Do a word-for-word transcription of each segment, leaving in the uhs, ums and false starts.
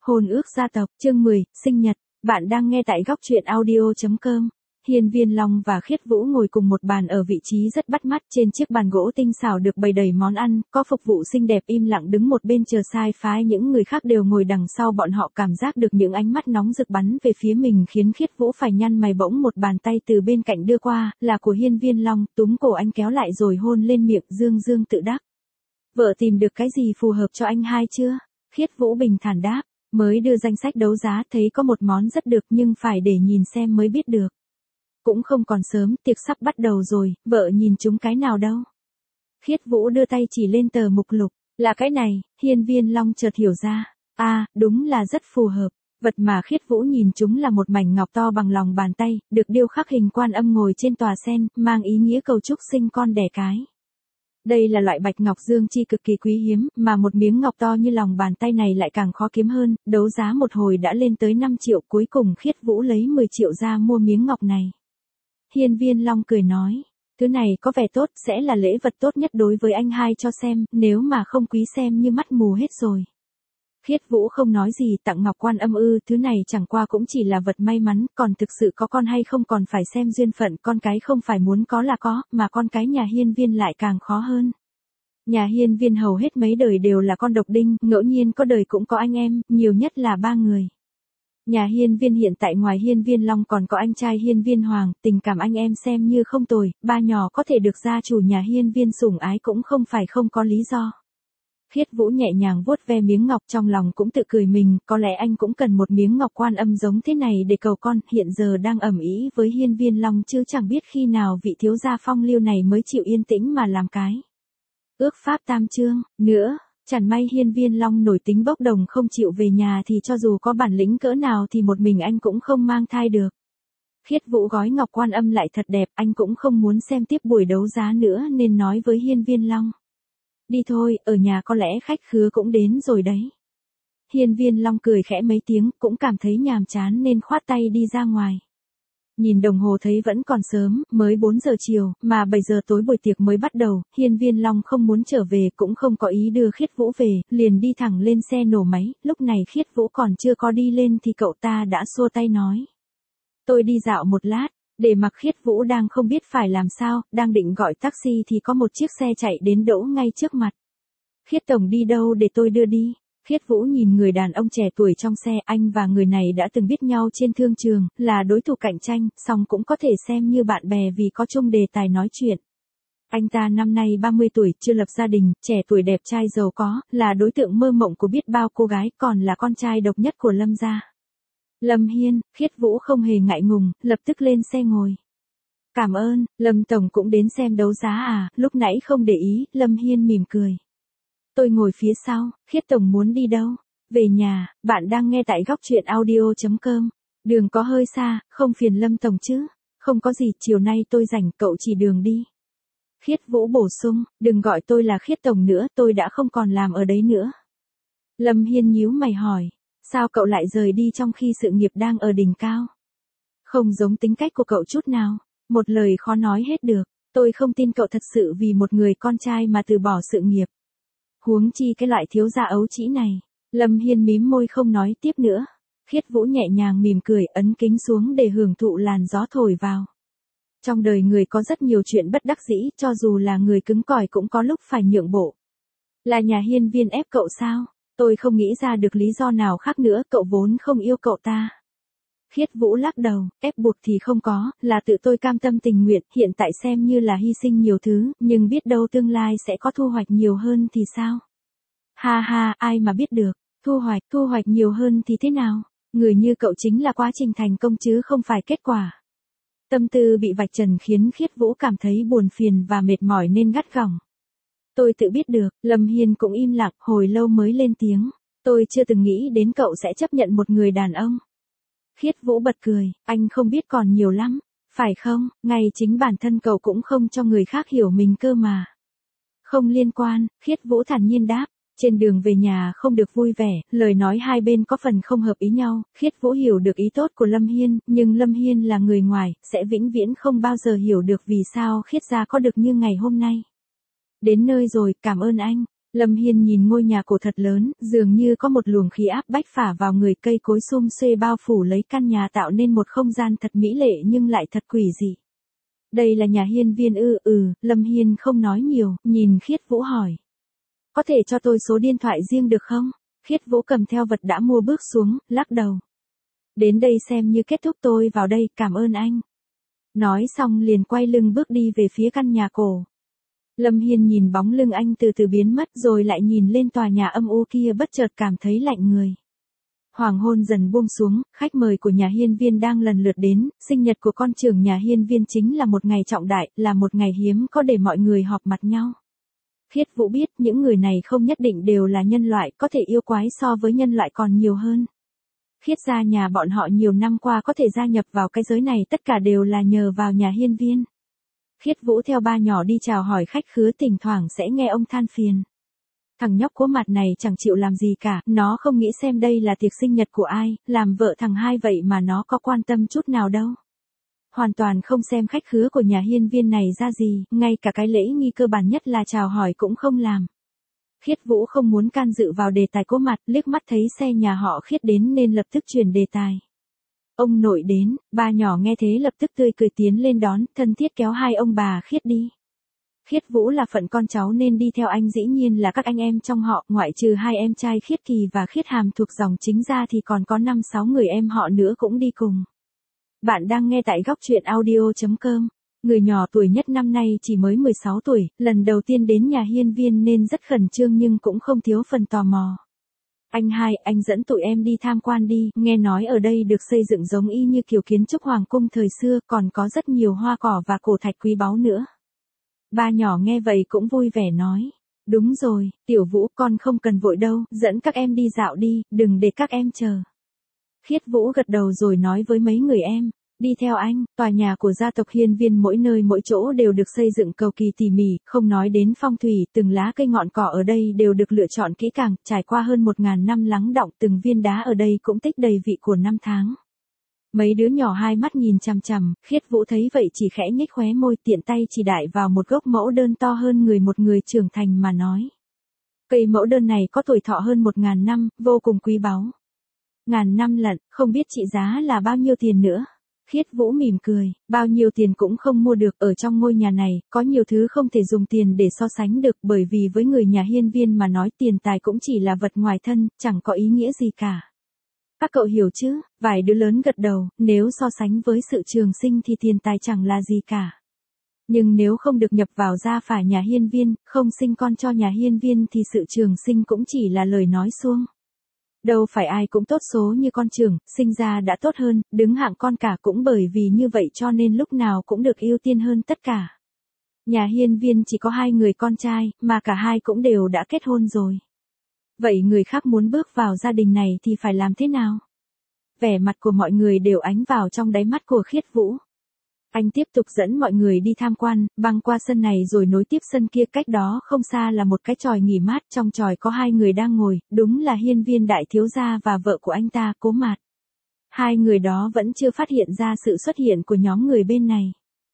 Hôn ước gia tộc, chương mười, sinh nhật. Bạn đang nghe tại góc truyện audio chấm com. Hiên Viên Long và Khiết Vũ ngồi cùng một bàn ở vị trí rất bắt mắt, trên chiếc bàn gỗ tinh xảo được bày đầy món ăn, có phục vụ xinh đẹp im lặng đứng một bên chờ sai phái, những người khác đều ngồi đằng sau bọn họ, cảm giác được những ánh mắt nóng rực bắn về phía mình khiến Khiết Vũ phải nhăn mày. Bỗng một bàn tay từ bên cạnh đưa qua, là của Hiên Viên Long, túm cổ anh kéo lại rồi hôn lên miệng, dương dương tự đắc. Vợ tìm được cái gì phù hợp cho anh hai chưa? Khiết Vũ bình thản đáp. Mới đưa danh sách đấu giá, thấy có một món rất được nhưng phải để nhìn xem mới biết được. Cũng không còn sớm, tiệc sắp bắt đầu rồi, vợ nhìn chúng cái nào đâu. Khiết Vũ đưa tay chỉ lên tờ mục lục, là cái này. Hiên Viên Long chợt hiểu ra, à, đúng là rất phù hợp. Vật mà Khiết Vũ nhìn chúng là một mảnh ngọc to bằng lòng bàn tay, được điêu khắc hình Quan Âm ngồi trên tòa sen, mang ý nghĩa cầu chúc sinh con đẻ cái. Đây là loại bạch ngọc dương chi cực kỳ quý hiếm, mà một miếng ngọc to như lòng bàn tay này lại càng khó kiếm hơn, đấu giá một hồi đã lên tới năm triệu, cuối cùng Khiết Vũ lấy mười triệu ra mua miếng ngọc này. Hiên Viên Long cười nói, thứ này có vẻ tốt, sẽ là lễ vật tốt nhất đối với anh hai cho xem, nếu mà không quý xem như mắt mù hết rồi. Khiết Vũ không nói gì, tặng ngọc Quan Âm ư? Thứ này chẳng qua cũng chỉ là vật may mắn, còn thực sự có con hay không còn phải xem duyên phận, con cái không phải muốn có là có, mà con cái nhà Hiên Viên lại càng khó hơn. Nhà Hiên Viên hầu hết mấy đời đều là con độc đinh, ngẫu nhiên có đời cũng có anh em, nhiều nhất là ba người. Nhà Hiên Viên hiện tại ngoài Hiên Viên Long còn có anh trai Hiên Viên Hoàng, tình cảm anh em xem như không tồi, ba nhỏ có thể được gia chủ nhà Hiên Viên sủng ái cũng không phải không có lý do. Khiết Vũ nhẹ nhàng vuốt ve miếng ngọc, trong lòng cũng tự cười mình, có lẽ anh cũng cần một miếng ngọc Quan Âm giống thế này để cầu con, hiện giờ đang ầm ĩ với Hiên Viên Long chứ chẳng biết khi nào vị thiếu gia phong lưu này mới chịu yên tĩnh mà làm cái ước pháp tam chương. Nữa, chẳng may Hiên Viên Long nổi tính bốc đồng không chịu về nhà thì cho dù có bản lĩnh cỡ nào thì một mình anh cũng không mang thai được. Khiết Vũ gói ngọc Quan Âm lại thật đẹp, anh cũng không muốn xem tiếp buổi đấu giá nữa nên nói với Hiên Viên Long. Đi thôi, ở nhà có lẽ khách khứa cũng đến rồi đấy. Hiên Viên Long cười khẽ mấy tiếng, cũng cảm thấy nhàm chán nên khoát tay đi ra ngoài. Nhìn đồng hồ thấy vẫn còn sớm, mới bốn giờ chiều, mà bảy giờ tối buổi tiệc mới bắt đầu, Hiên Viên Long không muốn trở về, cũng không có ý đưa Khiết Vũ về, liền đi thẳng lên xe nổ máy. Lúc này Khiết Vũ còn chưa có đi lên thì cậu ta đã xua tay nói. Tôi đi dạo một lát. Để mặc Khiết Vũ đang không biết phải làm sao, đang định gọi taxi thì có một chiếc xe chạy đến đỗ ngay trước mặt. Khiết tổng đi đâu để tôi đưa đi? Khiết Vũ nhìn người đàn ông trẻ tuổi trong xe, anh và người này đã từng biết nhau trên thương trường, là đối thủ cạnh tranh, song cũng có thể xem như bạn bè vì có chung đề tài nói chuyện. Anh ta năm nay ba mươi tuổi, chưa lập gia đình, trẻ tuổi đẹp trai giàu có, là đối tượng mơ mộng của biết bao cô gái, còn là con trai độc nhất của Lâm gia. Lâm Hiên. Khiết Vũ không hề ngại ngùng, lập tức lên xe ngồi. Cảm ơn. Lâm tổng cũng đến xem đấu giá à? Lúc nãy không để ý. Lâm Hiên mỉm cười. Tôi ngồi phía sau. Khiết tổng muốn đi đâu? Về nhà. Bạn đang nghe tại góc truyện audio chấm com. Đường có hơi xa, không phiền Lâm tổng chứ? Không có gì, chiều nay tôi rảnh, cậu chỉ đường đi. Khiết Vũ bổ sung, đừng gọi tôi là Khiết tổng nữa, tôi đã không còn làm ở đấy nữa. Lâm Hiên nhíu mày hỏi. Sao cậu lại rời đi trong khi sự nghiệp đang ở đỉnh cao? Không giống tính cách của cậu chút nào, một lời khó nói hết được, tôi không tin cậu thật sự vì một người con trai mà từ bỏ sự nghiệp. Huống chi cái loại thiếu gia ấu trĩ này. Lâm Hiên mím môi không nói tiếp nữa. Khiết Vũ nhẹ nhàng mỉm cười, ấn kính xuống để hưởng thụ làn gió thổi vào. Trong đời người có rất nhiều chuyện bất đắc dĩ, cho dù là người cứng cỏi cũng có lúc phải nhượng bộ. Là nhà Hiên Viên ép cậu sao? Tôi không nghĩ ra được lý do nào khác nữa, cậu vốn không yêu cậu ta. Khiết Vũ lắc đầu, ép buộc thì không có, là tự tôi cam tâm tình nguyện, hiện tại xem như là hy sinh nhiều thứ, nhưng biết đâu tương lai sẽ có thu hoạch nhiều hơn thì sao? Ha ha, ai mà biết được, thu hoạch, thu hoạch nhiều hơn thì thế nào? Người như cậu chính là quá trình thành công chứ không phải kết quả. Tâm tư bị vạch trần khiến Khiết Vũ cảm thấy buồn phiền và mệt mỏi nên gắt gỏng. Tôi tự biết được. Lâm Hiên cũng im lặng, hồi lâu mới lên tiếng. Tôi chưa từng nghĩ đến cậu sẽ chấp nhận một người đàn ông. Khiết Vũ bật cười, anh không biết còn nhiều lắm, phải không? Ngay chính bản thân cậu cũng không cho người khác hiểu mình cơ mà. Không liên quan, Khiết Vũ thản nhiên đáp. Trên đường về nhà không được vui vẻ, lời nói hai bên có phần không hợp ý nhau. Khiết Vũ hiểu được ý tốt của Lâm Hiên, nhưng Lâm Hiên là người ngoài, sẽ vĩnh viễn không bao giờ hiểu được vì sao Khiết gia có được như ngày hôm nay. Đến nơi rồi, cảm ơn anh. Lâm Hiên nhìn ngôi nhà cổ thật lớn, dường như có một luồng khí áp bách phả vào người, cây cối sum xuê bao phủ lấy căn nhà tạo nên một không gian thật mỹ lệ nhưng lại thật quỷ dị. Đây là nhà Hiên Viên ư? Ừ, Lâm Hiên không nói nhiều, nhìn Khiết Vũ hỏi. Có thể cho tôi số điện thoại riêng được không? Khiết Vũ cầm theo vật đã mua bước xuống, lắc đầu. Đến đây xem như kết thúc, tôi vào đây, cảm ơn anh. Nói xong liền quay lưng bước đi về phía căn nhà cổ. Lâm Hiên nhìn bóng lưng anh từ từ biến mất rồi lại nhìn lên tòa nhà âm u kia, bất chợt cảm thấy lạnh người. Hoàng hôn dần buông xuống, khách mời của nhà Hiên Viên đang lần lượt đến, sinh nhật của con trưởng nhà Hiên Viên chính là một ngày trọng đại, là một ngày hiếm có để mọi người họp mặt nhau. Khiết Vũ biết những người này không nhất định đều là nhân loại, có thể yêu quái so với nhân loại còn nhiều hơn. Khiết gia nhà bọn họ nhiều năm qua có thể gia nhập vào cái giới này tất cả đều là nhờ vào nhà Hiên Viên. Khiết Vũ theo ba nhỏ đi chào hỏi khách khứa, thỉnh thoảng sẽ nghe ông than phiền. Thằng nhóc Cố Mặt này chẳng chịu làm gì cả, nó không nghĩ xem đây là tiệc sinh nhật của ai, làm vợ thằng hai vậy mà nó có quan tâm chút nào đâu. Hoàn toàn không xem khách khứa của nhà Hiên Viên này ra gì, ngay cả cái lễ nghi cơ bản nhất là chào hỏi cũng không làm. Khiết Vũ không muốn can dự vào đề tài Cố Mặt, liếc mắt thấy xe nhà họ Khiết đến nên lập tức chuyển đề tài. Ông nội đến, ba nhỏ nghe thế lập tức tươi cười tiến lên đón, thân thiết kéo hai ông bà Khiết đi. Khiết Vũ là phận con cháu nên đi theo anh, dĩ nhiên là các anh em trong họ, ngoại trừ hai em trai Khiết Kỳ và Khiết Hàm thuộc dòng chính ra thì còn có năm sáu người em họ nữa cũng đi cùng. Bạn đang nghe tại góc truyện audio chấm com. Người nhỏ tuổi nhất năm nay chỉ mới mười sáu tuổi, lần đầu tiên đến nhà Hiên Viên nên rất khẩn trương nhưng cũng không thiếu phần tò mò. Anh hai, anh dẫn tụi em đi tham quan đi, nghe nói ở đây được xây dựng giống y như kiểu kiến trúc hoàng cung thời xưa, còn có rất nhiều hoa cỏ và cổ thạch quý báu nữa. Ba nhỏ nghe vậy cũng vui vẻ nói. Đúng rồi, Tiểu Vũ, con không cần vội đâu, dẫn các em đi dạo đi, đừng để các em chờ. Khiết Vũ gật đầu rồi nói với mấy người em. Đi theo anh, tòa nhà của gia tộc Hiên Viên mỗi nơi mỗi chỗ đều được xây dựng cầu kỳ tỉ mỉ, không nói đến phong thủy, từng lá cây ngọn cỏ ở đây đều được lựa chọn kỹ càng, trải qua hơn một ngàn năm lắng đọng, từng viên đá ở đây cũng tích đầy vị của năm tháng. Mấy đứa nhỏ hai mắt nhìn chằm chằm, Khiết Vũ thấy vậy chỉ khẽ nhếch khóe môi, tiện tay chỉ đại vào một gốc mẫu đơn to hơn người một người trưởng thành mà nói. Cây mẫu đơn này có tuổi thọ hơn một ngàn năm, vô cùng quý báu. Ngàn năm lận, không biết trị giá là bao nhiêu tiền nữa. Khiết Vũ mỉm cười, bao nhiêu tiền cũng không mua được, ở trong ngôi nhà này, có nhiều thứ không thể dùng tiền để so sánh được, bởi vì với người nhà Hiên Viên mà nói tiền tài cũng chỉ là vật ngoài thân, chẳng có ý nghĩa gì cả. Các cậu hiểu chứ? Vài đứa lớn gật đầu, nếu so sánh với sự trường sinh thì tiền tài chẳng là gì cả. Nhưng nếu không được nhập vào gia phả nhà Hiên Viên, không sinh con cho nhà Hiên Viên thì sự trường sinh cũng chỉ là lời nói suông. Đâu phải ai cũng tốt số như con trưởng, sinh ra đã tốt hơn, đứng hạng con cả, cũng bởi vì như vậy cho nên lúc nào cũng được ưu tiên hơn tất cả. Nhà Hiên Viên chỉ có hai người con trai, mà cả hai cũng đều đã kết hôn rồi. Vậy người khác muốn bước vào gia đình này thì phải làm thế nào? Vẻ mặt của mọi người đều ánh vào trong đáy mắt của Khiết Vũ. Anh tiếp tục dẫn mọi người đi tham quan, băng qua sân này rồi nối tiếp sân kia, cách đó không xa là một cái chòi nghỉ mát, trong chòi có hai người đang ngồi, đúng là Hiên Viên đại thiếu gia và vợ của anh ta, Cố Mạt. Hai người đó vẫn chưa phát hiện ra sự xuất hiện của nhóm người bên này.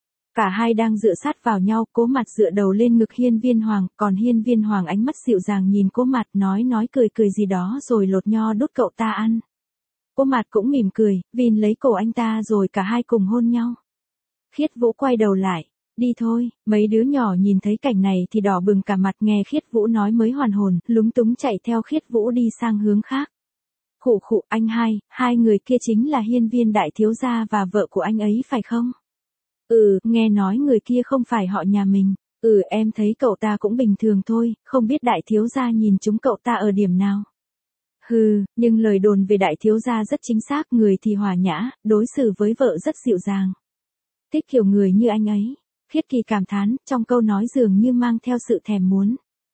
Cả hai đang dựa sát vào nhau, Cố Mạt dựa đầu lên ngực Hiên Viên Hoàng, còn Hiên Viên Hoàng ánh mắt dịu dàng nhìn Cố Mạt, nói nói cười cười gì đó rồi lột nho đút cậu ta ăn. Cố Mạt cũng mỉm cười, vin lấy cổ anh ta rồi cả hai cùng hôn nhau. Khiết Vũ quay đầu lại, đi thôi, mấy đứa nhỏ nhìn thấy cảnh này thì đỏ bừng cả mặt, nghe Khiết Vũ nói mới hoàn hồn, lúng túng chạy theo Khiết Vũ đi sang hướng khác. Khụ khụ, anh hai, hai người kia chính là Hiên Viên đại thiếu gia và vợ của anh ấy phải không? Ừ, nghe nói người kia không phải họ nhà mình. Ừ, em thấy cậu ta cũng bình thường thôi, không biết đại thiếu gia nhìn chúng cậu ta ở điểm nào. Hừ, nhưng lời đồn về đại thiếu gia rất chính xác, người thì hòa nhã, đối xử với vợ rất dịu dàng. Thích kiểu người như anh ấy. Khiết Kỳ cảm thán, trong câu nói dường như mang theo sự thèm muốn.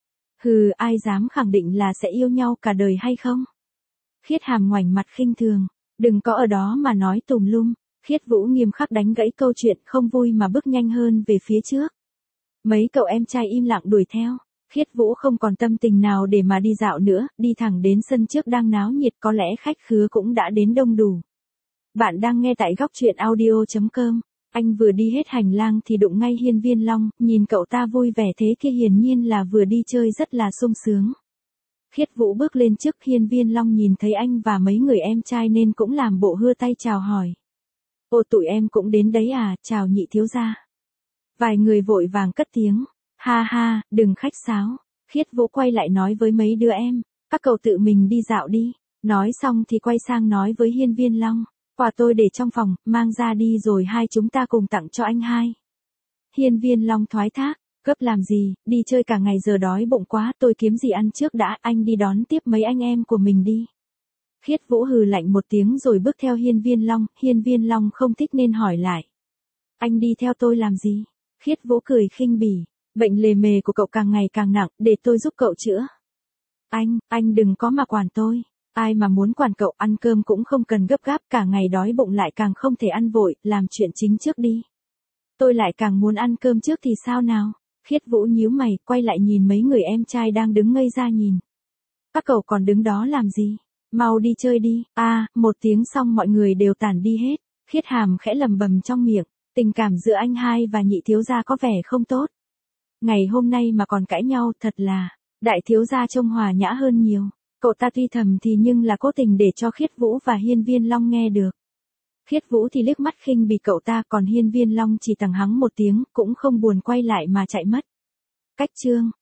Hừ, ai dám khẳng định là sẽ yêu nhau cả đời hay không? Khiết Hàm ngoảnh mặt khinh thường, đừng có ở đó mà nói tùm lum. Khiết Vũ nghiêm khắc đánh gãy câu chuyện, không vui mà bước nhanh hơn về phía trước. Mấy cậu em trai im lặng đuổi theo. Khiết Vũ không còn tâm tình nào để mà đi dạo nữa, đi thẳng đến sân trước đang náo nhiệt, có lẽ khách khứa cũng đã đến đông đủ. Bạn đang nghe tại góc truyện audio chấm com. Anh vừa đi hết hành lang thì đụng ngay Hiên Viên Long, nhìn cậu ta vui vẻ thế kia hiển nhiên là vừa đi chơi rất là sung sướng. Khiết Vũ bước lên trước, Hiên Viên Long nhìn thấy anh và mấy người em trai nên cũng làm bộ hưa tay chào hỏi. Ô tụi em cũng đến đấy à, chào nhị thiếu gia. Vài người vội vàng cất tiếng, ha ha, đừng khách sáo. Khiết Vũ quay lại nói với mấy đứa em, các cậu tự mình đi dạo đi. Nói xong thì quay sang nói với Hiên Viên Long, quà tôi để trong phòng, mang ra đi rồi hai chúng ta cùng tặng cho anh hai. Hiên Viên Long thoái thác, gấp làm gì, đi chơi cả ngày giờ đói bụng quá, tôi kiếm gì ăn trước đã, anh đi đón tiếp mấy anh em của mình đi. Khiết Vũ hừ lạnh một tiếng rồi bước theo Hiên Viên Long, Hiên Viên Long không thích nên hỏi lại. Anh đi theo tôi làm gì? Khiết Vũ cười khinh bỉ, bệnh lề mề của cậu càng ngày càng nặng, để tôi giúp cậu chữa. Anh, anh đừng có mà quản tôi. Ai mà muốn quản cậu, ăn cơm cũng không cần gấp gáp, cả ngày đói bụng lại càng không thể ăn vội, làm chuyện chính trước đi. Tôi lại càng muốn ăn cơm trước thì sao nào? Khiết Vũ nhíu mày, quay lại nhìn mấy người em trai đang đứng ngây ra nhìn. Các cậu còn đứng đó làm gì? Mau đi chơi đi. A, à, một tiếng xong mọi người đều tản đi hết. Khiết Hàm khẽ lầm bầm trong miệng, tình cảm giữa anh hai và nhị thiếu gia có vẻ không tốt. Ngày hôm nay mà còn cãi nhau, thật là, đại thiếu gia trông hòa nhã hơn nhiều. Cậu ta tuy thầm thì nhưng là cố tình để cho Khiết Vũ và Hiên Viên Long nghe được. Khiết Vũ thì liếc mắt khinh bỉ cậu ta, còn Hiên Viên Long chỉ tằng hắng một tiếng, cũng không buồn quay lại mà chạy mất. Cách chương